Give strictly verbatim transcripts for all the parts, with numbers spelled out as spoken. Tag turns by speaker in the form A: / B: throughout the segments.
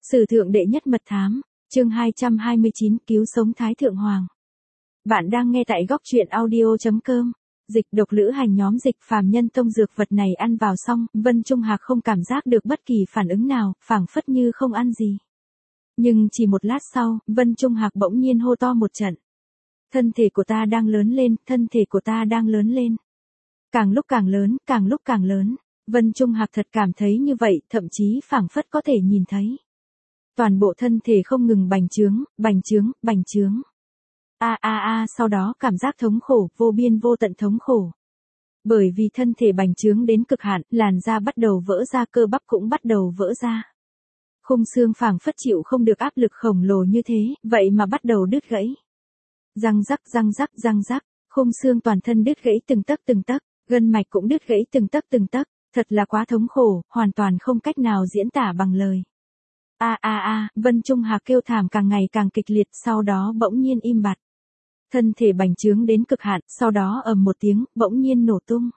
A: Sử thượng đệ nhất mật thám, chương hai trăm hai mươi chín cứu sống Thái Thượng Hoàng. Bạn đang nghe tại góc truyện audio.com. Dịch độc lữ hành nhóm dịch phàm nhân tông dược vật này ăn vào xong, Vân Trung Hạc không cảm giác được bất kỳ phản ứng nào, phảng phất như không ăn gì. Nhưng chỉ một lát sau, Vân Trung Hạc bỗng nhiên hô to một trận. Thân thể của ta đang lớn lên, thân thể của ta đang lớn lên. Càng lúc càng lớn, càng lúc càng lớn. Vân Trung Hạc thật cảm thấy như vậy, thậm chí phảng phất có thể nhìn thấy. Toàn bộ thân thể không ngừng bành trướng, bành trướng, bành trướng. A a a, sau đó cảm giác thống khổ, vô biên vô tận thống khổ. Bởi vì thân thể bành trướng đến cực hạn, làn da bắt đầu vỡ ra, cơ bắp cũng bắt đầu vỡ ra. Khung xương phảng phất chịu không được áp lực khổng lồ như thế, vậy mà bắt đầu đứt gãy. Răng rắc, răng rắc, răng rắc, khung xương toàn thân đứt gãy từng tấc từng tấc, gân mạch cũng đứt gãy từng tấc từng tấc, thật là quá thống khổ, hoàn toàn không cách nào diễn tả bằng lời. A a a, Vân Trung Hạc kêu thảm càng ngày càng kịch liệt, sau đó bỗng nhiên im bặt. Thân thể bành trướng đến cực hạn, sau đó ầm một tiếng, bỗng nhiên nổ tung.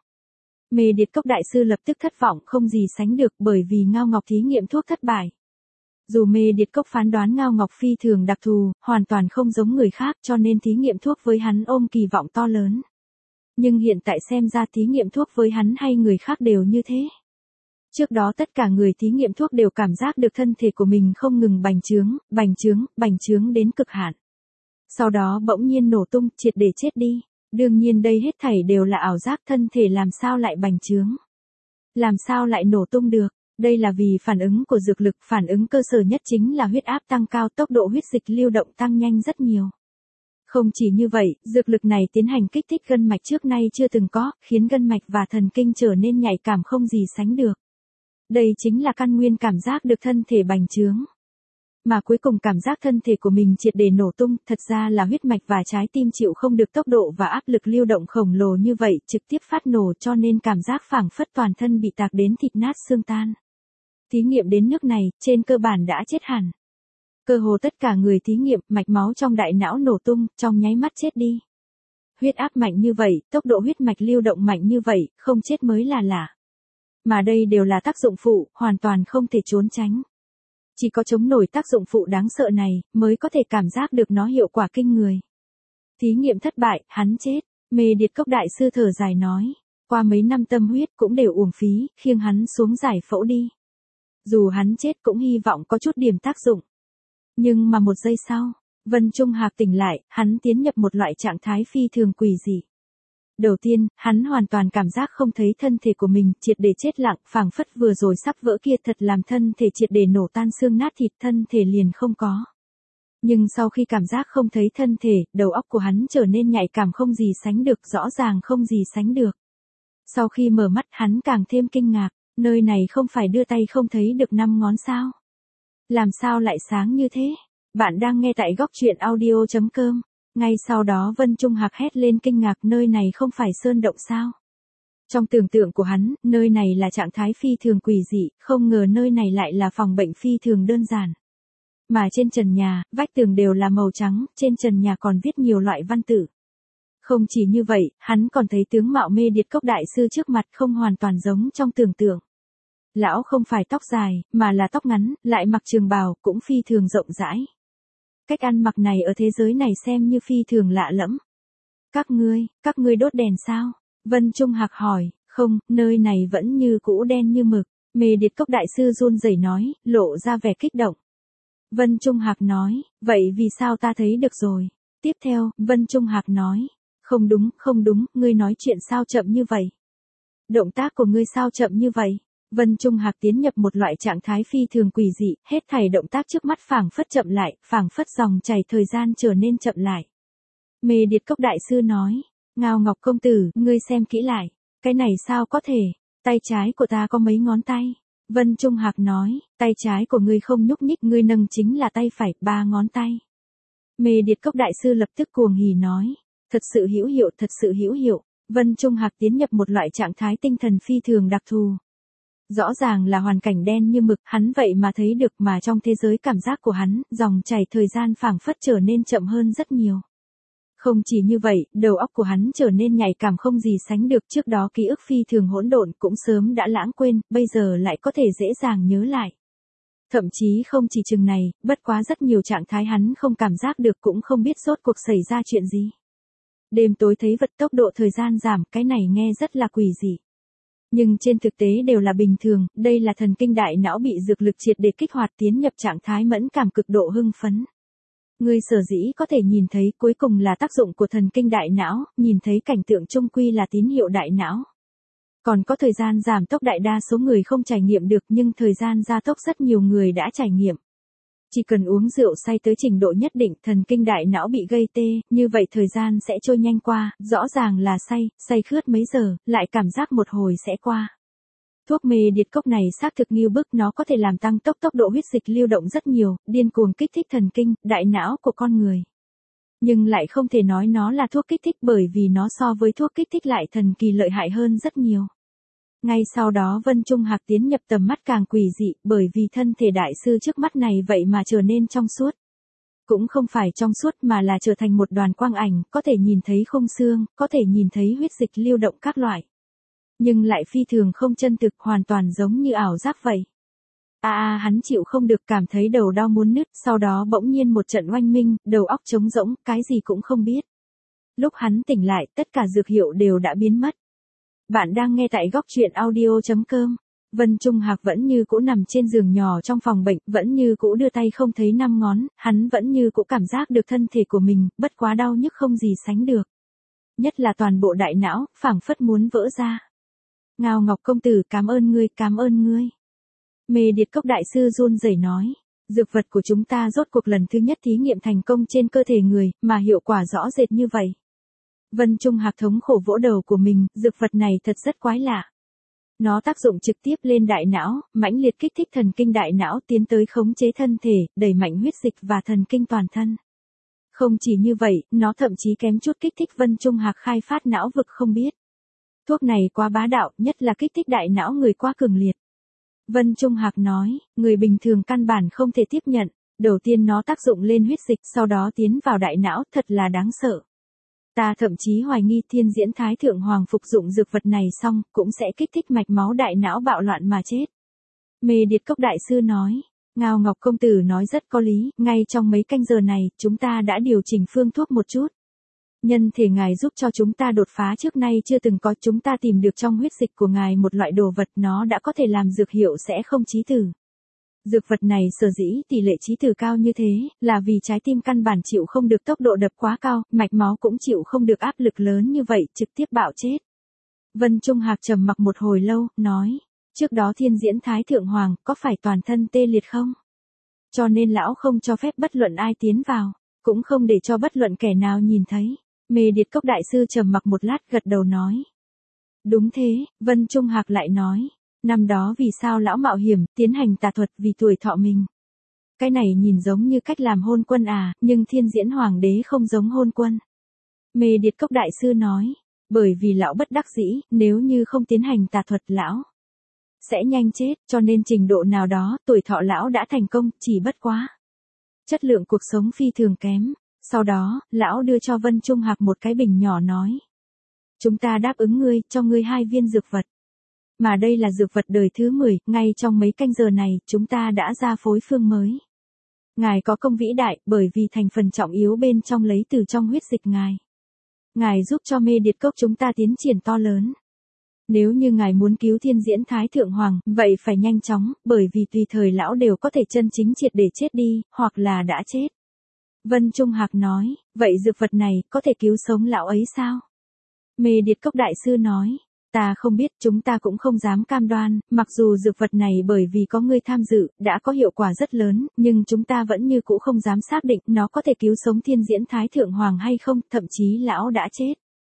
A: Mê Điệt Cốc đại sư lập tức thất vọng không gì sánh được, bởi vì Ngao Ngọc thí nghiệm thuốc thất bại. Dù Mê Điệt Cốc phán đoán Ngao Ngọc phi thường đặc thù, hoàn toàn không giống người khác, cho nên thí nghiệm thuốc với hắn ôm kỳ vọng to lớn. Nhưng hiện tại xem ra thí nghiệm thuốc với hắn hay người khác đều như thế. Trước đó tất cả người thí nghiệm thuốc đều cảm giác được thân thể của mình không ngừng bành trướng, bành trướng, bành trướng đến cực hạn. Sau đó bỗng nhiên nổ tung, triệt để chết đi. Đương nhiên đây hết thảy đều là ảo giác, thân thể làm sao lại bành trướng. Làm sao lại nổ tung được. Đây là vì phản ứng của dược lực, phản ứng cơ sở nhất chính là huyết áp tăng cao, tốc độ huyết dịch lưu động tăng nhanh rất nhiều. Không chỉ như vậy, dược lực này tiến hành kích thích gân mạch trước nay chưa từng có, khiến gân mạch và thần kinh trở nên nhạy cảm không gì sánh được. Đây chính là căn nguyên cảm giác được thân thể bành trướng. Mà cuối cùng cảm giác thân thể của mình triệt để nổ tung, thật ra là huyết mạch và trái tim chịu không được tốc độ và áp lực lưu động khổng lồ như vậy, trực tiếp phát nổ, cho nên cảm giác phảng phất toàn thân bị tạc đến thịt nát xương tan. Thí nghiệm đến nước này, trên cơ bản đã chết hẳn. Cơ hồ tất cả người thí nghiệm, mạch máu trong đại não nổ tung, trong nháy mắt chết đi. Huyết áp mạnh như vậy, tốc độ huyết mạch lưu động mạnh như vậy, không chết mới là lạ. Mà đây đều là tác dụng phụ, hoàn toàn không thể trốn tránh. Chỉ có chống nổi tác dụng phụ đáng sợ này, mới có thể cảm giác được nó hiệu quả kinh người. Thí nghiệm thất bại, hắn chết. Mê Điệt Cốc đại sư thở dài nói. Qua mấy năm tâm huyết cũng đều uổng phí, khiêng hắn xuống giải phẫu đi. Dù hắn chết cũng hy vọng có chút điểm tác dụng. Nhưng mà một giây sau, Vân Trung Hạc tỉnh lại, hắn tiến nhập một loại trạng thái phi thường quỷ dị. Đầu tiên, hắn hoàn toàn cảm giác không thấy thân thể của mình, triệt để chết lặng, phảng phất vừa rồi sắp vỡ kia thật làm thân thể triệt để nổ tan xương nát thịt, thân thể liền không có. Nhưng sau khi cảm giác không thấy thân thể, đầu óc của hắn trở nên nhạy cảm không gì sánh được, rõ ràng không gì sánh được. Sau khi mở mắt hắn càng thêm kinh ngạc, nơi này không phải đưa tay không thấy được năm ngón sao? Làm sao lại sáng như thế? Bạn đang nghe tại góc truyện audio.com. Ngay sau đó Vân Trung Hạc hét lên kinh ngạc, nơi này không phải sơn động sao? Trong tưởng tượng của hắn, nơi này là trạng thái phi thường quỷ dị, không ngờ nơi này lại là phòng bệnh phi thường đơn giản. Mà trên trần nhà, vách tường đều là màu trắng, trên trần nhà còn viết nhiều loại văn tự. Không chỉ như vậy, hắn còn thấy tướng mạo Mê Điệt Cốc đại sư trước mặt không hoàn toàn giống trong tưởng tượng. Lão không phải tóc dài, mà là tóc ngắn, lại mặc trường bào, cũng phi thường rộng rãi. Cách ăn mặc này ở thế giới này xem như phi thường lạ lẫm. Các ngươi, các ngươi đốt đèn sao? Vân Trung Hạc hỏi. Không, nơi này vẫn như cũ đen như mực. Mê Điệt Cốc đại sư run rẩy nói, lộ ra vẻ kích động. Vân Trung Hạc nói, vậy vì sao ta thấy được rồi? Tiếp theo, Vân Trung Hạc nói, không đúng, không đúng, ngươi nói chuyện sao chậm như vậy? Động tác của ngươi sao chậm như vậy? Vân Trung Hạc tiến nhập một loại trạng thái phi thường quỷ dị, hết thảy động tác trước mắt phảng phất chậm lại, phảng phất dòng chảy thời gian trở nên chậm lại. Mê Điệt Cốc đại sư nói, Ngao Ngọc công tử, ngươi xem kỹ lại, cái này sao có thể, tay trái của ta có mấy ngón tay? Vân Trung Hạc nói, tay trái của ngươi không nhúc nhích, ngươi nâng chính là tay phải, ba ngón tay. Mê Điệt Cốc đại sư lập tức cuồng hỉ nói, thật sự hữu hiệu, thật sự hữu hiệu. Vân Trung Hạc tiến nhập một loại trạng thái tinh thần phi thường đặc thù. Rõ ràng là hoàn cảnh đen như mực, hắn vậy mà thấy được, mà trong thế giới cảm giác của hắn, dòng chảy thời gian phảng phất trở nên chậm hơn rất nhiều. Không chỉ như vậy, đầu óc của hắn trở nên nhạy cảm không gì sánh được, trước đó ký ức phi thường hỗn độn cũng sớm đã lãng quên, bây giờ lại có thể dễ dàng nhớ lại. Thậm chí không chỉ chừng này, bất quá rất nhiều trạng thái hắn không cảm giác được cũng không biết rốt cuộc xảy ra chuyện gì. Đêm tối thấy vật tốc độ thời gian giảm, cái này nghe rất là quỷ dị. Nhưng trên thực tế đều là bình thường, đây là thần kinh đại não bị dược lực triệt để kích hoạt tiến nhập trạng thái mẫn cảm cực độ hưng phấn. Ngươi sở dĩ có thể nhìn thấy cuối cùng là tác dụng của thần kinh đại não, nhìn thấy cảnh tượng chung quy là tín hiệu đại não. Còn có thời gian giảm tốc đại đa số người không trải nghiệm được nhưng thời gian gia tốc rất nhiều người đã trải nghiệm. Chỉ cần uống rượu say tới trình độ nhất định thần kinh đại não bị gây tê, như vậy thời gian sẽ trôi nhanh qua, rõ ràng là say, say khướt mấy giờ, lại cảm giác một hồi sẽ qua. Thuốc mê điệt cốc này xác thực nghiêu bức nó có thể làm tăng tốc tốc độ huyết dịch lưu động rất nhiều, điên cuồng kích thích thần kinh, đại não của con người. Nhưng lại không thể nói nó là thuốc kích thích bởi vì nó so với thuốc kích thích lại thần kỳ lợi hại hơn rất nhiều. Ngay sau đó Vân Trung Hạc tiến nhập tầm mắt càng quỷ dị bởi vì thân thể đại sư trước mắt này vậy mà trở nên trong suốt. Cũng không phải trong suốt mà là trở thành một đoàn quang ảnh, có thể nhìn thấy khung xương, có thể nhìn thấy huyết dịch lưu động các loại. Nhưng lại phi thường không chân thực hoàn toàn giống như ảo giác vậy. À à hắn chịu không được cảm thấy đầu đau muốn nứt, sau đó bỗng nhiên một trận oanh minh, đầu óc trống rỗng, cái gì cũng không biết. Lúc hắn tỉnh lại tất cả dược hiệu đều đã biến mất. Bạn đang nghe tại góc truyện audio chấm com. Vân Trung Hạc vẫn như cũ nằm trên giường nhỏ trong phòng bệnh, vẫn như cũ đưa tay không thấy năm ngón, hắn vẫn như cũ cảm giác được thân thể của mình, bất quá đau nhức không gì sánh được. Nhất là toàn bộ đại não, phảng phất muốn vỡ ra. Ngao Ngọc công tử cảm ơn ngươi, cảm ơn ngươi. Mê điệt cốc đại sư run rẩy nói, dược vật của chúng ta rốt cuộc lần thứ nhất thí nghiệm thành công trên cơ thể người, mà hiệu quả rõ rệt như vậy. Vân Trung Hạc thống khổ vỗ đầu của mình, dược vật này thật rất quái lạ. Nó tác dụng trực tiếp lên đại não, mãnh liệt kích thích thần kinh đại não tiến tới khống chế thân thể, đẩy mạnh huyết dịch và thần kinh toàn thân. Không chỉ như vậy, nó thậm chí kém chút kích thích Vân Trung Hạc khai phát não vực không biết. Thuốc này quá bá đạo, nhất là kích thích đại não người quá cường liệt. Vân Trung Hạc nói, người bình thường căn bản không thể tiếp nhận. Đầu tiên nó tác dụng lên huyết dịch, sau đó tiến vào đại não, thật là đáng sợ. Ta thậm chí hoài nghi Thiên Diễn Thái Thượng Hoàng phục dụng dược vật này xong, cũng sẽ kích thích mạch máu đại não bạo loạn mà chết. Mê điệt cốc đại sư nói, Ngao Ngọc công tử nói rất có lý, ngay trong mấy canh giờ này, chúng ta đã điều chỉnh phương thuốc một chút. Nhân thể ngài giúp cho chúng ta đột phá trước nay chưa từng có, chúng ta tìm được trong huyết dịch của ngài một loại đồ vật nó đã có thể làm dược hiệu sẽ không chí tử. Dược vật này sở dĩ tỷ lệ chí tử cao như thế, là vì trái tim căn bản chịu không được tốc độ đập quá cao, mạch máu cũng chịu không được áp lực lớn như vậy, trực tiếp bạo chết. Vân Trung Hạc trầm mặc một hồi lâu, nói, trước đó Thiên Diễn Thái Thượng Hoàng, có phải toàn thân tê liệt không? Cho nên lão không cho phép bất luận ai tiến vào, cũng không để cho bất luận kẻ nào nhìn thấy. Mê điệt cốc đại sư trầm mặc một lát gật đầu nói. Đúng thế, Vân Trung Hạc lại nói. Năm đó vì sao lão mạo hiểm, tiến hành tà thuật vì tuổi thọ mình. Cái này nhìn giống như cách làm hôn quân à, nhưng Thiên Diễn Hoàng đế không giống hôn quân. Mê điệt cốc đại sư nói, bởi vì lão bất đắc dĩ, nếu như không tiến hành tà thuật lão sẽ nhanh chết, cho nên trình độ nào đó, tuổi thọ lão đã thành công, chỉ bất quá. Chất lượng cuộc sống phi thường kém. Sau đó, lão đưa cho Vân Trung Hạc một cái bình nhỏ nói. Chúng ta đáp ứng ngươi, cho ngươi hai viên dược vật. Mà đây là dược vật đời thứ mười, ngay trong mấy canh giờ này, chúng ta đã ra phối phương mới. Ngài có công vĩ đại, bởi vì thành phần trọng yếu bên trong lấy từ trong huyết dịch ngài. Ngài giúp cho mê điệt cốc chúng ta tiến triển to lớn. Nếu như ngài muốn cứu Thiên Diễn Thái Thượng Hoàng, vậy phải nhanh chóng, bởi vì tùy thời lão đều có thể chân chính triệt để chết đi, hoặc là đã chết. Vân Trung Hạc nói, vậy dược vật này có thể cứu sống lão ấy sao? Mê điệt cốc đại sư nói, ta không biết, chúng ta cũng không dám cam đoan, mặc dù dược vật này bởi vì có người tham dự, đã có hiệu quả rất lớn, nhưng chúng ta vẫn như cũ không dám xác định nó có thể cứu sống Thiên Diễn Thái Thượng Hoàng hay không, thậm chí lão đã chết.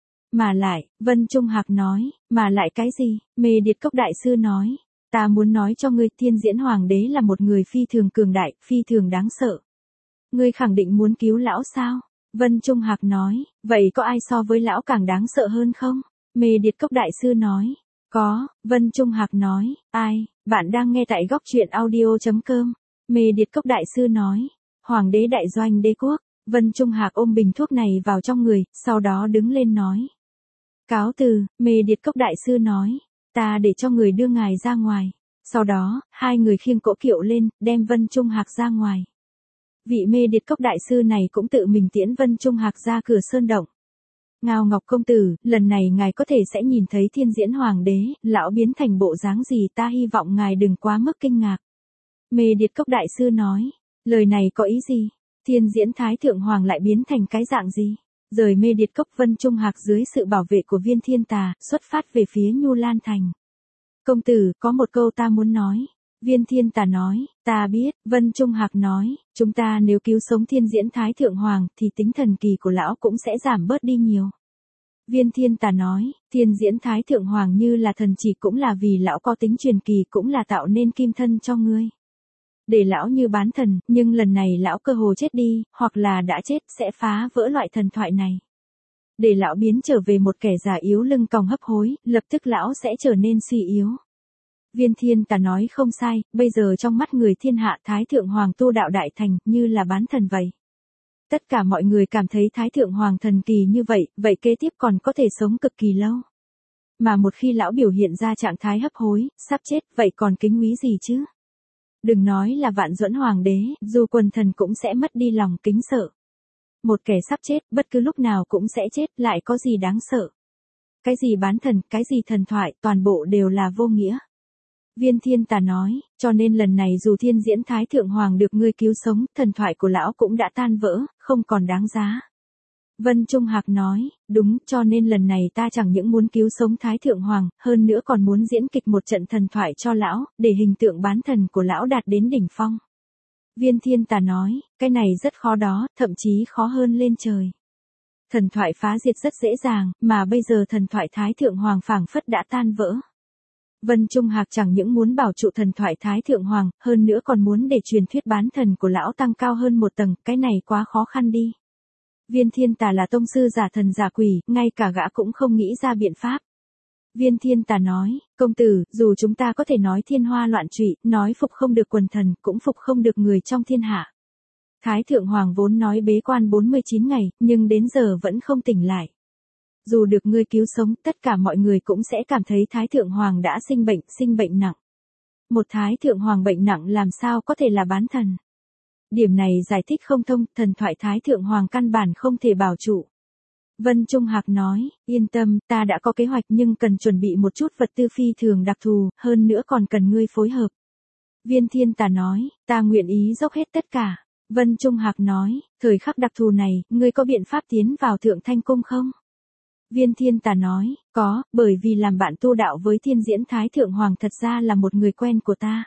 A: Mà lại, Vân Trung Hạc nói, mà lại cái gì? Mê điệt cốc đại sư nói, ta muốn nói cho ngươi Thiên Diễn Hoàng đế là một người phi thường cường đại, phi thường đáng sợ. Ngươi khẳng định muốn cứu lão sao? Vân Trung Hạc nói, vậy có ai so với lão càng đáng sợ hơn không? Mê điệt cốc đại sư nói, có, Vân Trung Hạc nói, ai, bạn đang nghe tại góc truyện audio chấm com. Mê điệt cốc đại sư nói, Hoàng đế đại doanh đế quốc. Vân Trung Hạc ôm bình thuốc này vào trong người, sau đó đứng lên nói. Cáo từ, Mê điệt cốc đại sư nói, ta để cho người đưa ngài ra ngoài. Sau đó, hai người khiêng cỗ kiệu lên, đem Vân Trung Hạc ra ngoài. Vị Mê Điệt Cốc đại sư này cũng tự mình tiễn Vân Trung Hạc ra cửa sơn động. Ngao Ngọc công tử, lần này ngài có thể sẽ nhìn thấy Thiên Diễn Hoàng đế, lão biến thành bộ dáng gì, ta hy vọng ngài đừng quá mức kinh ngạc. Mê Điệt Cốc đại sư nói, lời này có ý gì? Thiên Diễn Thái Thượng Hoàng lại biến thành cái dạng gì? Rời Mê Điệt Cốc, Vân Trung Hạc dưới sự bảo vệ của Viên Thiên Tà, xuất phát về phía Nhu Lan Thành. Công tử, có một câu ta muốn nói. Viên Thiên Tà nói, ta biết. Vân Trung Hạc nói, chúng ta nếu cứu sống Thiên Diễn Thái Thượng Hoàng thì tính thần kỳ của lão cũng sẽ giảm bớt đi nhiều. Viên Thiên Tà nói, Thiên Diễn Thái Thượng Hoàng như là thần chỉ cũng là vì lão có tính truyền kỳ, cũng là tạo nên kim thân cho ngươi. Để lão như bán thần, nhưng lần này lão cơ hồ chết đi, hoặc là đã chết, sẽ phá vỡ loại thần thoại này. Để lão biến trở về một kẻ già yếu lưng còng hấp hối, lập tức lão sẽ trở nên suy yếu. Viên Thiên Tà nói không sai, bây giờ trong mắt người thiên hạ Thái Thượng Hoàng tu đạo đại thành, như là bán thần vậy. Tất cả mọi người cảm thấy Thái Thượng Hoàng thần kỳ như vậy, vậy kế tiếp còn có thể sống cực kỳ lâu. Mà một khi lão biểu hiện ra trạng thái hấp hối, sắp chết, vậy còn kính quý gì chứ? Đừng nói là Vạn Duẫn Hoàng đế, dù quần thần cũng sẽ mất đi lòng kính sợ. Một kẻ sắp chết, bất cứ lúc nào cũng sẽ chết, lại có gì đáng sợ? Cái gì bán thần, cái gì thần thoại, toàn bộ đều là vô nghĩa. Viên Thiên Tà nói, cho nên lần này dù Thiên Diễn Thái Thượng Hoàng được ngươi cứu sống, thần thoại của lão cũng đã tan vỡ, không còn đáng giá. Vân Trung Hạc nói, đúng, cho nên lần này ta chẳng những muốn cứu sống Thái Thượng Hoàng, hơn nữa còn muốn diễn kịch một trận thần thoại cho lão, để hình tượng bán thần của lão đạt đến đỉnh phong. Viên Thiên Tà nói, cái này rất khó đó, thậm chí khó hơn lên trời. Thần thoại phá diệt rất dễ dàng, mà bây giờ thần thoại Thái Thượng Hoàng phảng phất đã tan vỡ. Vân Trung Hạc chẳng những muốn bảo trụ thần thoại Thái Thượng Hoàng, hơn nữa còn muốn để truyền thuyết bán thần của lão tăng cao hơn một tầng, cái này quá khó khăn đi. Viên Thiên Tà là tông sư giả thần giả quỷ, ngay cả gã cũng không nghĩ ra biện pháp. Viên Thiên Tà nói, công tử, dù chúng ta có thể nói thiên hoa loạn trụy, nói phục không được quần thần, cũng phục không được người trong thiên hạ. Thái Thượng Hoàng vốn nói bế quan bốn mươi chín ngày, nhưng đến giờ vẫn không tỉnh lại. Dù được ngươi cứu sống, tất cả mọi người cũng sẽ cảm thấy Thái Thượng Hoàng đã sinh bệnh, sinh bệnh nặng. Một Thái Thượng Hoàng bệnh nặng làm sao có thể là bán thần? Điểm này giải thích không thông, thần thoại Thái Thượng Hoàng căn bản không thể bảo trụ. Vân Trung Hạc nói, yên tâm, ta đã có kế hoạch nhưng cần chuẩn bị một chút vật tư phi thường đặc thù, hơn nữa còn cần ngươi phối hợp. Viên Thiên Tà nói, ta nguyện ý dốc hết tất cả. Vân Trung Hạc nói, thời khắc đặc thù này, ngươi có biện pháp tiến vào Thượng Thanh Cung không? Viên Thiên Tà nói, có, bởi vì làm bạn tu đạo với Thiên Diễn Thái Thượng Hoàng thật ra là một người quen của ta.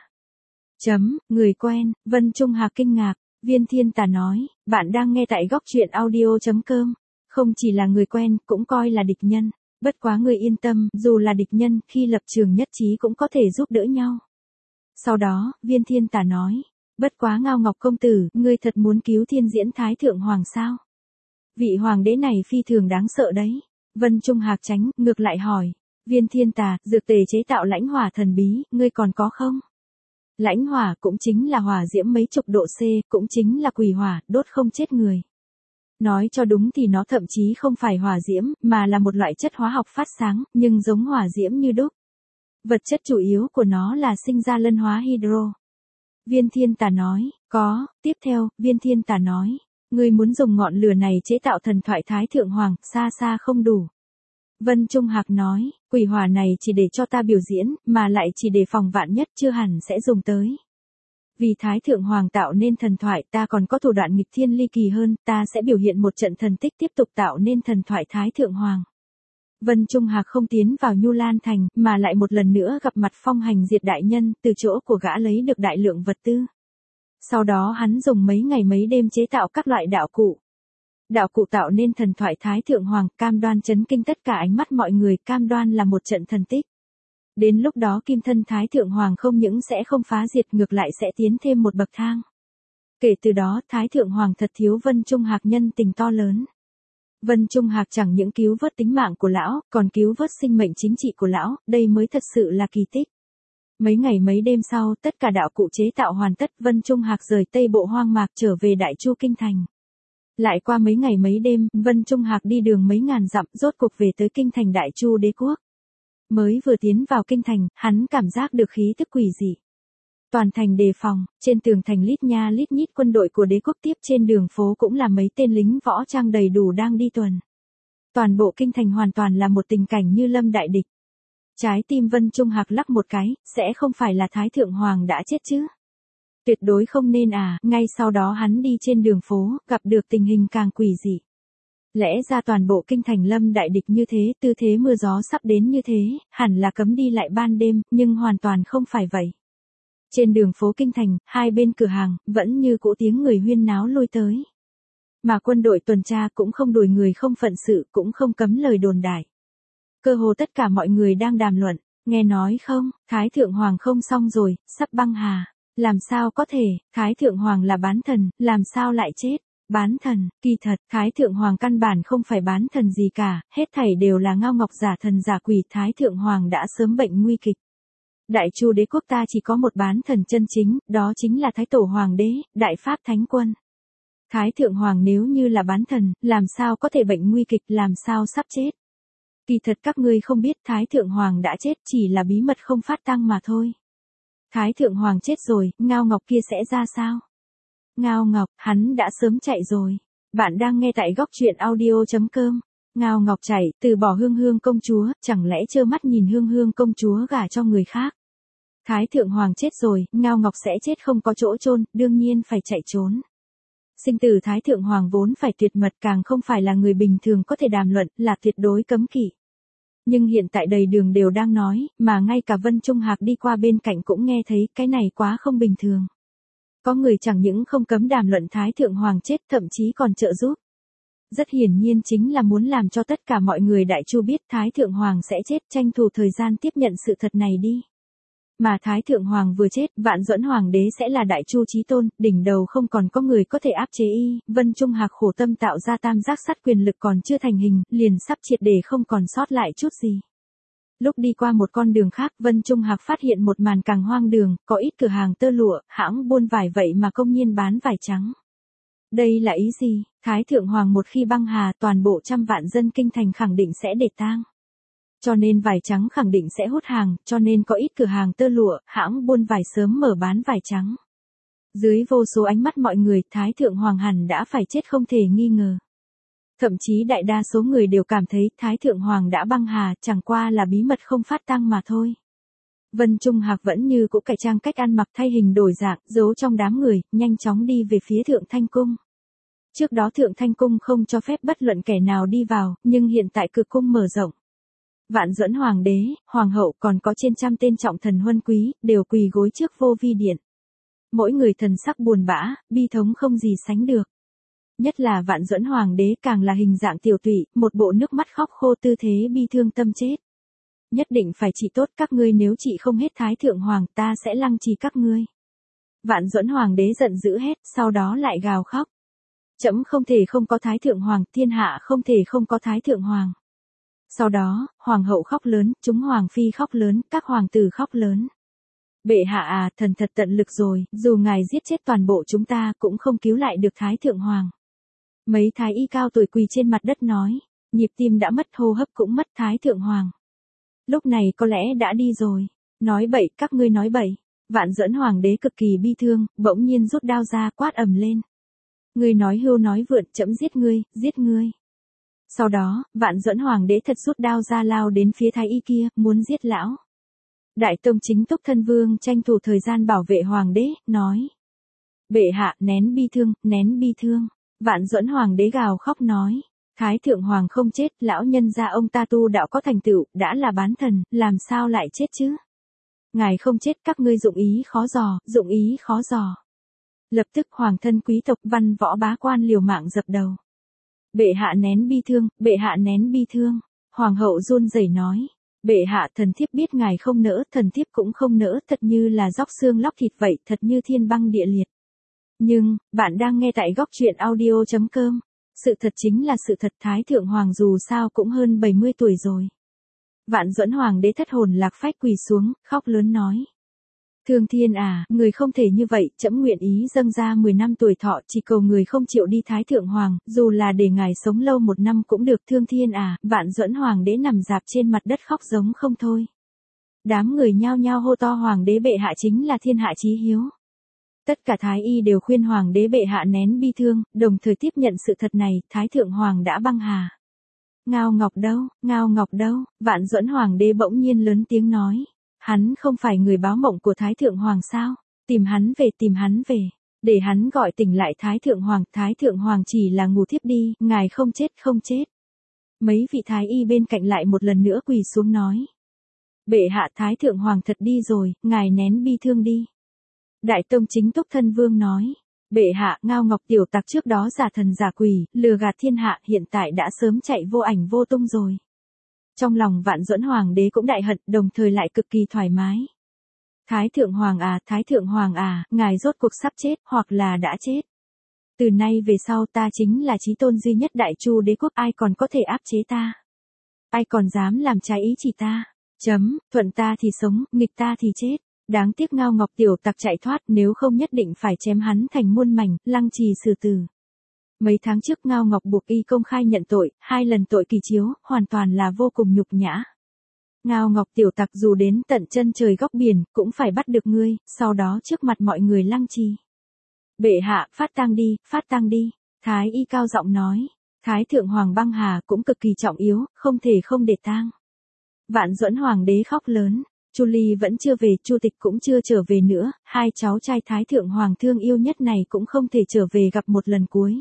A: Chấm, người quen, Vân Trung Hạc kinh ngạc. Viên Thiên Tà nói, bạn đang nghe tại góc truyện audio chấm com. Không chỉ là người quen, cũng coi là địch nhân. Bất quá người yên tâm, dù là địch nhân, khi lập trường nhất trí cũng có thể giúp đỡ nhau. Sau đó, Viên Thiên Tà nói, bất quá Ngao Ngọc công tử, ngươi thật muốn cứu Thiên Diễn Thái Thượng Hoàng sao? Vị hoàng đế này phi thường đáng sợ đấy. Vân Trung Hạc tránh, ngược lại hỏi. Viên Thiên Tà, dược tề chế tạo lãnh hỏa thần bí, ngươi còn có không? Lãnh hỏa cũng chính là hỏa diễm mấy chục độ C, cũng chính là quỷ hỏa, đốt không chết người. Nói cho đúng thì nó thậm chí không phải hỏa diễm, mà là một loại chất hóa học phát sáng, nhưng giống hỏa diễm như đúc. Vật chất chủ yếu của nó là sinh ra lân hóa hydro. Viên Thiên Tà nói, có, tiếp theo, Viên Thiên Tà nói, ngươi muốn dùng ngọn lửa này chế tạo thần thoại Thái Thượng Hoàng, xa xa không đủ. Vân Trung Hạc nói, quỷ hỏa này chỉ để cho ta biểu diễn, mà lại chỉ để phòng vạn nhất chưa hẳn sẽ dùng tới. Vì Thái Thượng Hoàng tạo nên thần thoại, ta còn có thủ đoạn nghịch thiên ly kỳ hơn, ta sẽ biểu hiện một trận thần tích tiếp tục tạo nên thần thoại Thái Thượng Hoàng. Vân Trung Hạc không tiến vào Nhu Lan Thành, mà lại một lần nữa gặp mặt Phong Hành Diệt đại nhân, từ chỗ của gã lấy được đại lượng vật tư. Sau đó hắn dùng mấy ngày mấy đêm chế tạo các loại đạo cụ. Đạo cụ tạo nên thần thoại Thái Thượng Hoàng, cam đoan chấn kinh tất cả ánh mắt mọi người, cam đoan là một trận thần tích. Đến lúc đó kim thân Thái Thượng Hoàng không những sẽ không phá diệt, ngược lại sẽ tiến thêm một bậc thang. Kể từ đó Thái Thượng Hoàng thật thiếu Vân Trung Hạc nhân tình to lớn. Vân Trung Hạc chẳng những cứu vớt tính mạng của lão, còn cứu vớt sinh mệnh chính trị của lão, đây mới thật sự là kỳ tích. Mấy ngày mấy đêm sau, tất cả đạo cụ chế tạo hoàn tất, Vân Trung Hạc rời Tây Bộ hoang mạc trở về Đại Chu Kinh Thành. Lại qua mấy ngày mấy đêm, Vân Trung Hạc đi đường mấy ngàn dặm, rốt cuộc về tới Kinh Thành Đại Chu Đế Quốc. Mới vừa tiến vào kinh thành, hắn cảm giác được khí tức quỷ dị. Toàn thành đề phòng, trên tường thành lít nha lít nhít quân đội của đế quốc, tiếp trên đường phố cũng là mấy tên lính võ trang đầy đủ đang đi tuần. Toàn bộ kinh thành hoàn toàn là một tình cảnh như lâm đại địch. Trái tim Vân Trung Hạc lắc một cái, sẽ không phải là Thái Thượng Hoàng đã chết chứ? Tuyệt đối không nên à, ngay sau đó hắn đi trên đường phố, gặp được tình hình càng quỷ dị. Lẽ ra toàn bộ kinh thành lâm đại địch như thế, tư thế mưa gió sắp đến như thế, hẳn là cấm đi lại ban đêm, nhưng hoàn toàn không phải vậy. Trên đường phố kinh thành, hai bên cửa hàng, vẫn như cũ tiếng người huyên náo lôi tới. Mà quân đội tuần tra cũng không đuổi người không phận sự, cũng không cấm lời đồn đại. Cơ hồ tất cả mọi người đang đàm luận, nghe nói không, Thái Thượng Hoàng không xong rồi, sắp băng hà. Làm sao có thể, Thái Thượng Hoàng là bán thần, làm sao lại chết? Bán thần, kỳ thật, Thái Thượng Hoàng căn bản không phải bán thần gì cả, hết thảy đều là ngao ngọc giả thần giả quỷ. Thái Thượng Hoàng đã sớm bệnh nguy kịch. Đại Chu đế quốc ta chỉ có một bán thần chân chính, đó chính là Thái Tổ Hoàng đế, Đại Pháp Thánh Quân. Thái Thượng Hoàng nếu như là bán thần, làm sao có thể bệnh nguy kịch, làm sao sắp chết? Kỳ thật các ngươi không biết Thái Thượng Hoàng đã chết, chỉ là bí mật không phát tang mà thôi. Thái Thượng Hoàng chết rồi, Ngao Ngọc kia sẽ ra sao? Ngao Ngọc, hắn đã sớm chạy rồi. Bạn đang nghe tại góc truyện audio chấm com. Ngao Ngọc chạy, từ bỏ Hương Hương công chúa, chẳng lẽ trơ mắt nhìn Hương Hương công chúa gả cho người khác? Thái Thượng Hoàng chết rồi, Ngao Ngọc sẽ chết không có chỗ chôn, đương nhiên phải chạy trốn. Sinh tử Thái Thượng Hoàng vốn phải tuyệt mật, càng không phải là người bình thường có thể đàm luận, là tuyệt đối cấm kỵ. Nhưng hiện tại đầy đường đều đang nói, mà ngay cả Vân Trung Hạc đi qua bên cạnh cũng nghe thấy, cái này quá không bình thường. Có người chẳng những không cấm đàm luận Thái Thượng Hoàng chết, thậm chí còn trợ giúp. Rất hiển nhiên chính là muốn làm cho tất cả mọi người Đại Chu biết Thái Thượng Hoàng sẽ chết, tranh thủ thời gian tiếp nhận sự thật này đi. Mà Thái Thượng Hoàng vừa chết, Vạn Duẫn Hoàng đế sẽ là Đại Chu chí tôn, đỉnh đầu không còn có người có thể áp chế y. Vân Trung Hạc khổ tâm tạo ra tam giác sắt quyền lực còn chưa thành hình, liền sắp triệt để không còn sót lại chút gì. Lúc đi qua một con đường khác, Vân Trung Hạc phát hiện một màn càng hoang đường, có ít cửa hàng tơ lụa, hãng buôn vải vậy mà công nhiên bán vải trắng. Đây là ý gì? Thái Thượng Hoàng một khi băng hà, toàn bộ trăm vạn dân kinh thành khẳng định sẽ để tang. Cho nên vải trắng khẳng định sẽ hút hàng, cho nên có ít cửa hàng tơ lụa, hãng buôn vải sớm mở bán vải trắng. Dưới vô số ánh mắt mọi người, Thái Thượng Hoàng hẳn đã phải chết không thể nghi ngờ. Thậm chí đại đa số người đều cảm thấy Thái Thượng Hoàng đã băng hà, chẳng qua là bí mật không phát tang mà thôi. Vân Trung Hạc vẫn như cũ cải trang cách ăn mặc thay hình đổi dạng, giấu trong đám người, nhanh chóng đi về phía Thượng Thanh Cung. Trước đó Thượng Thanh Cung không cho phép bất luận kẻ nào đi vào, nhưng hiện tại Cực Cung mở rộng. Vạn Duẫn Hoàng đế, Hoàng hậu còn có trên trăm tên trọng thần huân quý, đều quỳ gối trước vô vi điện. Mỗi người thần sắc buồn bã, bi thống không gì sánh được. Nhất là Vạn Duẫn Hoàng đế càng là hình dạng tiểu tụy, một bộ nước mắt khóc khô, tư thế bi thương tâm chết. Nhất định phải trị tốt các ngươi, nếu trị không hết Thái Thượng Hoàng, ta sẽ lăng trì các ngươi. Vạn Duẫn Hoàng đế giận dữ hết, sau đó lại gào khóc. Trẫm không thể không có Thái Thượng Hoàng, thiên hạ không thể không có Thái Thượng Hoàng. Sau đó, Hoàng hậu khóc lớn, chúng Hoàng phi khóc lớn, các hoàng tử khóc lớn. Bệ hạ à, thần thật tận lực rồi, dù ngài giết chết toàn bộ chúng ta cũng không cứu lại được Thái Thượng Hoàng. Mấy thái y cao tuổi quỳ trên mặt đất nói, nhịp tim đã mất, hô hấp cũng mất, Thái Thượng Hoàng. Lúc này có lẽ đã đi rồi. Nói bậy, các ngươi nói bậy. Vạn Duẫn Hoàng đế cực kỳ bi thương, bỗng nhiên rút đao ra, quát ầm lên. Ngươi nói hưu nói vượn, trẫm giết ngươi, giết ngươi. Sau đó, Vạn Duẫn Hoàng đế thật rút đao ra lao đến phía thái y kia, muốn giết lão. Đại tông chính Túc Thân Vương tranh thủ thời gian bảo vệ hoàng đế, nói. Bệ hạ, nén bi thương, nén bi thương. Vạn Duẫn Hoàng đế gào khóc nói. Thái Thượng Hoàng không chết, lão nhân gia ông ta tu đạo có thành tựu, đã là bán thần, làm sao lại chết chứ? Ngài không chết, các ngươi dụng ý khó dò, dụng ý khó dò. Lập tức hoàng thân quý tộc, văn võ bá quan liều mạng dập đầu. Bệ hạ nén bi thương, bệ hạ nén bi thương. Hoàng hậu run rẩy nói. Bệ hạ, thần thiếp biết ngài không nỡ, thần thiếp cũng không nỡ, thật như là róc xương lóc thịt vậy, thật như thiên băng địa liệt. Nhưng, bạn đang nghe tại góc truyện audio chấm com. Sự thật chính là sự thật, Thái Thượng Hoàng dù sao cũng hơn bảy mươi tuổi rồi. Vạn Duẫn Hoàng đế thất hồn lạc phách quỳ xuống, khóc lớn nói. Thương Thiên à, người không thể như vậy, trẫm nguyện ý dâng ra mười năm tuổi thọ, chỉ cầu người không chịu đi Thái Thượng Hoàng, dù là để ngài sống lâu một năm cũng được. Thương Thiên à, Vạn Duẫn Hoàng đế nằm dạp trên mặt đất khóc giống không thôi. Đám người nhao nhao hô to Hoàng đế bệ hạ chính là thiên hạ chí hiếu. Tất cả thái y đều khuyên Hoàng đế bệ hạ nén bi thương, đồng thời tiếp nhận sự thật này, Thái Thượng Hoàng đã băng hà. Ngao Ngọc đâu, Ngao Ngọc đâu, Vạn Duẫn Hoàng đế bỗng nhiên lớn tiếng nói. Hắn không phải người báo mộng của Thái Thượng Hoàng sao? Tìm hắn về, tìm hắn về. Để hắn gọi tỉnh lại Thái Thượng Hoàng. Thái Thượng Hoàng chỉ là ngủ thiếp đi, ngài không chết không chết. Mấy vị thái y bên cạnh lại một lần nữa quỳ xuống nói. Bệ hạ, Thái Thượng Hoàng thật đi rồi, ngài nén bi thương đi. Đại Tông Chính Túc Thân Vương nói. Bệ hạ, Ngao Ngọc tiểu tặc trước đó giả thần giả quỷ, lừa gạt thiên hạ, hiện tại đã sớm chạy vô ảnh vô tung rồi. Trong lòng Vạn Duẫn Hoàng đế cũng đại hận, đồng thời lại cực kỳ thoải mái. Thái Thượng Hoàng à, Thái Thượng Hoàng à, ngài rốt cuộc sắp chết, hoặc là đã chết. Từ nay về sau ta chính là chí tôn duy nhất Đại Chu đế quốc, ai còn có thể áp chế ta? Ai còn dám làm trái ý chỉ ta? Chấm, thuận ta thì sống, nghịch ta thì chết. Đáng tiếc Ngao Ngọc tiểu tặc chạy thoát, nếu không nhất định phải chém hắn thành muôn mảnh, lăng trì xử tử. Mấy tháng trước Ngao Ngọc buộc y công khai nhận tội, hai lần tội kỳ chiếu, hoàn toàn là vô cùng nhục nhã. Ngao Ngọc tiểu tặc dù đến tận chân trời góc biển, cũng phải bắt được ngươi, sau đó trước mặt mọi người lăng trì. Bệ hạ, phát tang đi, phát tang đi. Thái y cao giọng nói. Thái Thượng Hoàng băng hà cũng cực kỳ trọng yếu, không thể không để tang. Vạn Duẫn Hoàng đế khóc lớn. Chu Ly vẫn chưa về, Chu Tịch cũng chưa trở về nữa, hai cháu trai Thái Thượng Hoàng thương yêu nhất này cũng không thể trở về gặp một lần cuối.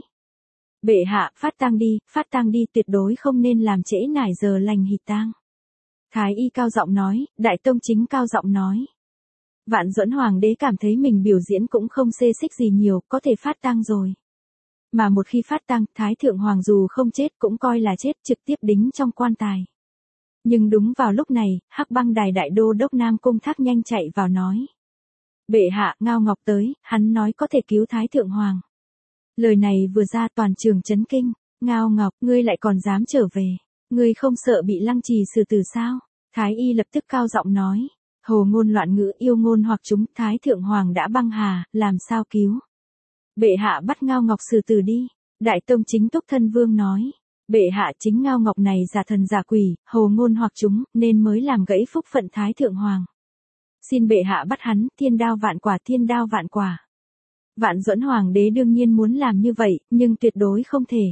A: Bệ hạ, phát tang đi, phát tang đi, tuyệt đối không nên làm trễ nải giờ lành hỷ tang. Thái y cao giọng nói, Đại Tông Chính cao giọng nói. Vạn Duẫn Hoàng đế cảm thấy mình biểu diễn cũng không xê xích gì nhiều, có thể phát tang rồi. Mà một khi phát tang, Thái Thượng Hoàng dù không chết cũng coi là chết, trực tiếp đính trong quan tài. Nhưng đúng vào lúc này, Hắc Băng Đài đại đô đốc Nam Cung Thác nhanh chạy vào nói. Bệ hạ, Ngao Ngọc tới, hắn nói có thể cứu Thái Thượng Hoàng. Lời này vừa ra toàn trường chấn kinh. Ngao Ngọc, ngươi lại còn dám trở về. Ngươi không sợ bị lăng trì xử tử sao? Thái y lập tức cao giọng nói. Hồ ngôn loạn ngữ, yêu ngôn hoặc chúng, Thái Thượng Hoàng đã băng hà, làm sao cứu? Bệ hạ bắt Ngao Ngọc xử tử đi. Đại Tông Chính Túc Thân Vương nói. Bệ hạ, chính Ngao Ngọc này giả thần giả quỷ, hồ ngôn hoặc chúng, nên mới làm gãy phúc phận Thái Thượng Hoàng. Xin bệ hạ bắt hắn, thiên đao vạn quả, thiên đao vạn quả. Vạn Duẫn Hoàng đế đương nhiên muốn làm như vậy, nhưng tuyệt đối không thể.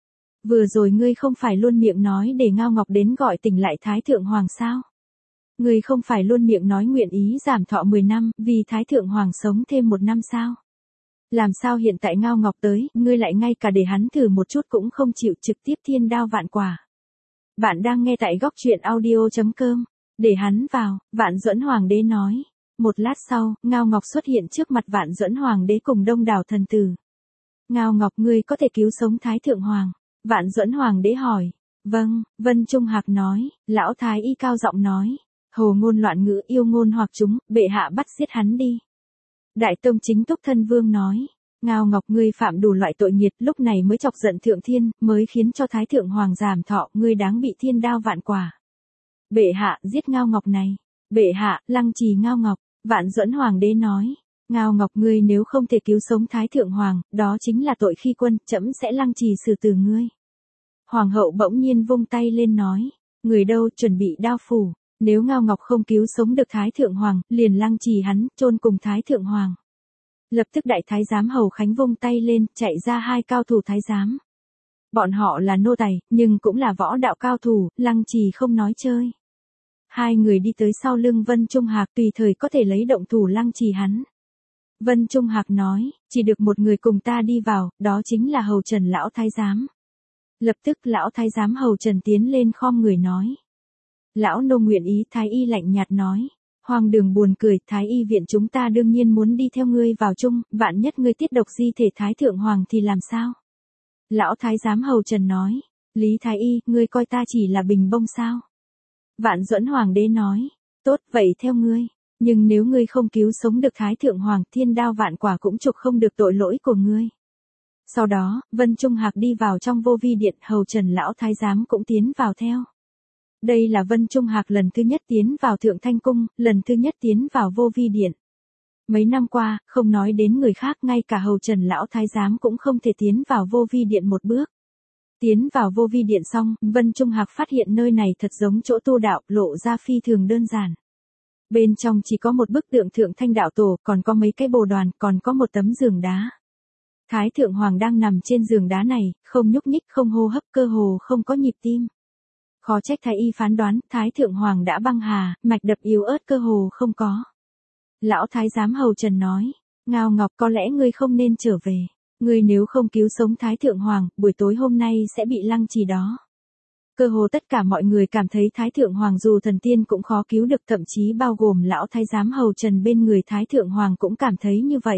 A: Vừa rồi ngươi không phải luôn miệng nói để Ngao Ngọc đến gọi tỉnh lại Thái Thượng Hoàng sao? Ngươi không phải luôn miệng nói nguyện ý giảm thọ mười năm, vì Thái Thượng Hoàng sống thêm một năm sao? Làm sao hiện tại Ngao Ngọc tới, ngươi lại ngay cả để hắn thử một chút cũng không chịu, trực tiếp thiên đao vạn quả. Bạn đang nghe tại góc truyện audio chấm com. Để hắn vào, Vạn Duẫn Hoàng đế nói. Một lát sau, Ngao Ngọc xuất hiện trước mặt Vạn Duẫn Hoàng đế cùng đông đảo thần tử. Ngao Ngọc, ngươi có thể cứu sống Thái Thượng Hoàng? Vạn Duẫn Hoàng đế hỏi. Vâng, Vân Trung Hạc nói. Lão Thái y cao giọng nói. Hồ ngôn loạn ngữ, yêu ngôn hoặc chúng, bệ hạ bắt giết hắn đi. Đại Tông Chính Túc Thân Vương nói. Ngao Ngọc, ngươi phạm đủ loại tội nghiệt, lúc này mới chọc giận Thượng Thiên, mới khiến cho Thái Thượng Hoàng giảm thọ, ngươi đáng bị thiên đao vạn quả. Bệ hạ, giết Ngao Ngọc này. Bệ hạ, lăng trì Ngao Ngọc. Vạn Duẫn Hoàng đế nói. Ngao Ngọc, ngươi nếu không thể cứu sống Thái Thượng Hoàng, đó chính là tội khi quân, trẫm sẽ lăng trì xử tử ngươi. Hoàng hậu bỗng nhiên vung tay lên nói. Người đâu, chuẩn bị đao phủ. Nếu Ngao Ngọc không cứu sống được Thái Thượng Hoàng, liền lăng trì hắn, chôn cùng Thái Thượng Hoàng. Lập tức đại thái giám Hầu Khánh vung tay lên, chạy ra hai cao thủ thái giám. Bọn họ là nô tài, nhưng cũng là võ đạo cao thủ, lăng trì không nói chơi. Hai người đi tới sau lưng Vân Trung Hạc, tùy thời có thể lấy động thủ lăng trì hắn. Vân Trung Hạc nói, chỉ được một người cùng ta đi vào, đó chính là Hầu Trần lão thái giám. Lập tức lão thái giám Hầu Trần tiến lên khom người nói. Lão nô nguyện ý, thái y lạnh nhạt nói. Hoàng đường buồn cười, thái y viện chúng ta đương nhiên muốn đi theo ngươi vào chung, vạn nhất ngươi tiết độc di thể Thái Thượng Hoàng thì làm sao? Lão thái giám Hầu Trần nói. Lý thái y, ngươi coi ta chỉ là bình bông sao? Vạn Duẫn Hoàng đế nói. Tốt, vậy theo ngươi. Nhưng nếu ngươi không cứu sống được Thái Thượng Hoàng, thiên đao vạn quả cũng trục không được tội lỗi của ngươi. Sau đó, Vân Trung Hạc đi vào trong vô vi điện, Hầu Trần lão thái giám cũng tiến vào theo. Đây là Vân Trung Hạc lần thứ nhất tiến vào Thượng Thanh Cung, lần thứ nhất tiến vào vô vi điện. Mấy năm qua, không nói đến người khác, ngay cả hầu Trần lão thái giám cũng không thể tiến vào vô vi điện một bước. Tiến vào vô vi điện xong, Vân Trung Hạc phát hiện nơi này thật giống chỗ tu đạo, lộ ra phi thường đơn giản. Bên trong chỉ có một bức tượng Thượng Thanh đạo tổ, còn có mấy cái bồ đoàn, còn có một tấm giường đá. Thái Thượng Hoàng đang nằm trên giường đá này, không nhúc nhích, không hô hấp, cơ hồ không có nhịp tim. Khó trách thái y phán đoán, Thái Thượng Hoàng đã băng hà, mạch đập yếu ớt cơ hồ không có. Lão thái giám hầu Trần nói, Ngao Ngọc, có lẽ ngươi không nên trở về. Ngươi nếu không cứu sống Thái Thượng Hoàng, buổi tối hôm nay sẽ bị lăng trì đó. Cơ hồ tất cả mọi người cảm thấy Thái Thượng Hoàng dù thần tiên cũng khó cứu được, thậm chí bao gồm lão thái giám hầu Trần bên người Thái Thượng Hoàng cũng cảm thấy như vậy.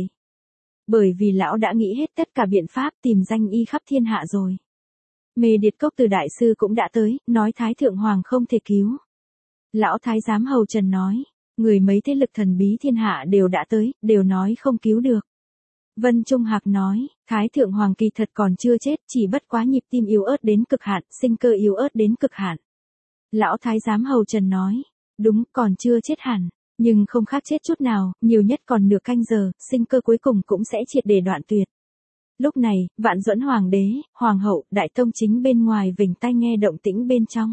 A: Bởi vì lão đã nghĩ hết tất cả biện pháp tìm danh y khắp thiên hạ rồi. Mê Điệt Cốc từ đại sư cũng đã tới, nói Thái Thượng Hoàng không thể cứu. Lão thái giám hầu Trần nói, người mấy thế lực thần bí thiên hạ đều đã tới, đều nói không cứu được. Vân Trung Hạc nói, Thái Thượng Hoàng kỳ thật còn chưa chết, chỉ bất quá nhịp tim yếu ớt đến cực hạn, sinh cơ yếu ớt đến cực hạn. Lão thái giám hầu Trần nói, đúng, còn chưa chết hẳn, nhưng không khác chết chút nào, nhiều nhất còn nửa canh giờ, sinh cơ cuối cùng cũng sẽ triệt để đoạn tuyệt. Lúc này, Vạn Duẫn Hoàng đế, Hoàng hậu, Đại Tông chính bên ngoài vểnh tai nghe động tĩnh bên trong.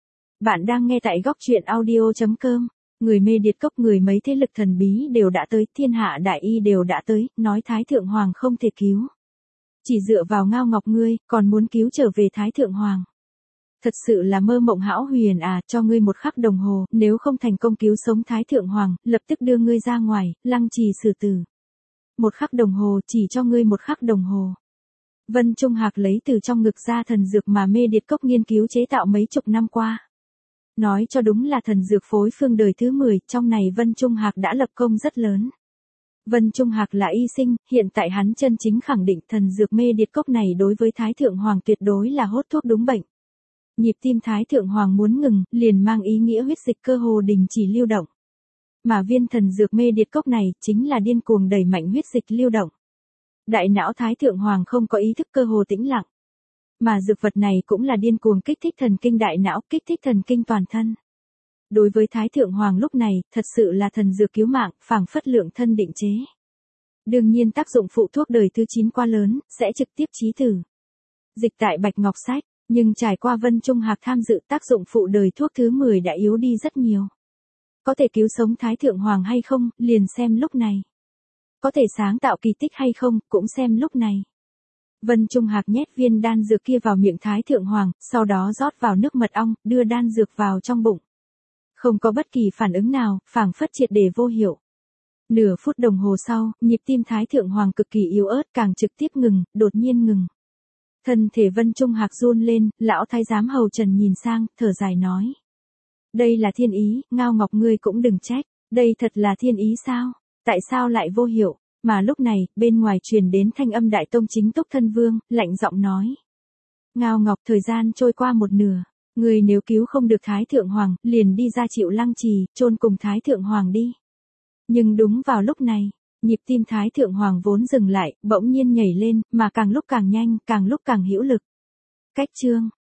A: Bạn đang nghe tại góc truyện audio chấm com. Người Mê Điệt Cốc, người mấy thế lực thần bí đều đã tới, thiên hạ đại y đều đã tới, nói Thái Thượng Hoàng không thể cứu. Chỉ dựa vào Ngao Ngọc ngươi, còn muốn cứu trở về Thái Thượng Hoàng. Thật sự là mơ mộng hão huyền à, cho ngươi một khắc đồng hồ, nếu không thành công cứu sống Thái Thượng Hoàng, lập tức đưa ngươi ra ngoài, lăng trì xử tử. Một khắc đồng hồ, chỉ cho ngươi một khắc đồng hồ. Vân Trung Hạc lấy từ trong ngực ra thần dược mà Mê Điệt Cốc nghiên cứu chế tạo mấy chục năm qua. Nói cho đúng là thần dược phối phương đời thứ mười, trong này Vân Trung Hạc đã lập công rất lớn. Vân Trung Hạc là y sinh, hiện tại hắn chân chính khẳng định thần dược Mê Điệt Cốc này đối với Thái Thượng Hoàng tuyệt đối là hốt thuốc đúng bệnh. Nhịp tim Thái Thượng Hoàng muốn ngừng, liền mang ý nghĩa huyết dịch cơ hồ đình chỉ lưu động. Mà viên thần dược Mê Điệt Cốc này chính là điên cuồng đẩy mạnh huyết dịch lưu động. Đại não Thái Thượng Hoàng không có ý thức, cơ hồ tĩnh lặng. Mà dược vật này cũng là điên cuồng kích thích thần kinh đại não, kích thích thần kinh toàn thân. Đối với Thái Thượng Hoàng lúc này, thật sự là thần dược cứu mạng, phảng phất lượng thân định chế. Đương nhiên tác dụng phụ thuốc đời thứ chín quá lớn, sẽ trực tiếp chí tử. Dịch tại Bạch Ngọc Sách, nhưng trải qua Vân Trung Hạc tham dự, tác dụng phụ đời thuốc thứ mười đã yếu đi rất nhiều. Có thể cứu sống Thái Thượng Hoàng hay không, liền xem lúc này. Có thể sáng tạo kỳ tích hay không, cũng xem lúc này. Vân Trung Hạc nhét viên đan dược kia vào miệng Thái Thượng Hoàng, sau đó rót vào nước mật ong, đưa đan dược vào trong bụng. Không có bất kỳ phản ứng nào, phảng phất triệt để vô hiệu. Nửa phút đồng hồ sau, nhịp tim Thái Thượng Hoàng cực kỳ yếu ớt, càng trực tiếp ngừng, đột nhiên ngừng. Thân thể Vân Trung Hạc run lên, lão thái giám hầu Trần nhìn sang, thở dài nói. Đây là thiên ý, Ngao Ngọc ngươi cũng đừng trách, đây thật là thiên ý sao? Tại sao lại vô hiệu? Mà lúc này, bên ngoài truyền đến thanh âm Đại Tông chính Túc Thân Vương, lạnh giọng nói. Ngao Ngọc, thời gian trôi qua một nửa, người nếu cứu không được Thái Thượng Hoàng, liền đi ra chịu lăng trì, chôn cùng Thái Thượng Hoàng đi. Nhưng đúng vào lúc này, nhịp tim Thái Thượng Hoàng vốn dừng lại, bỗng nhiên nhảy lên, mà càng lúc càng nhanh, càng lúc càng hữu lực. Cách chương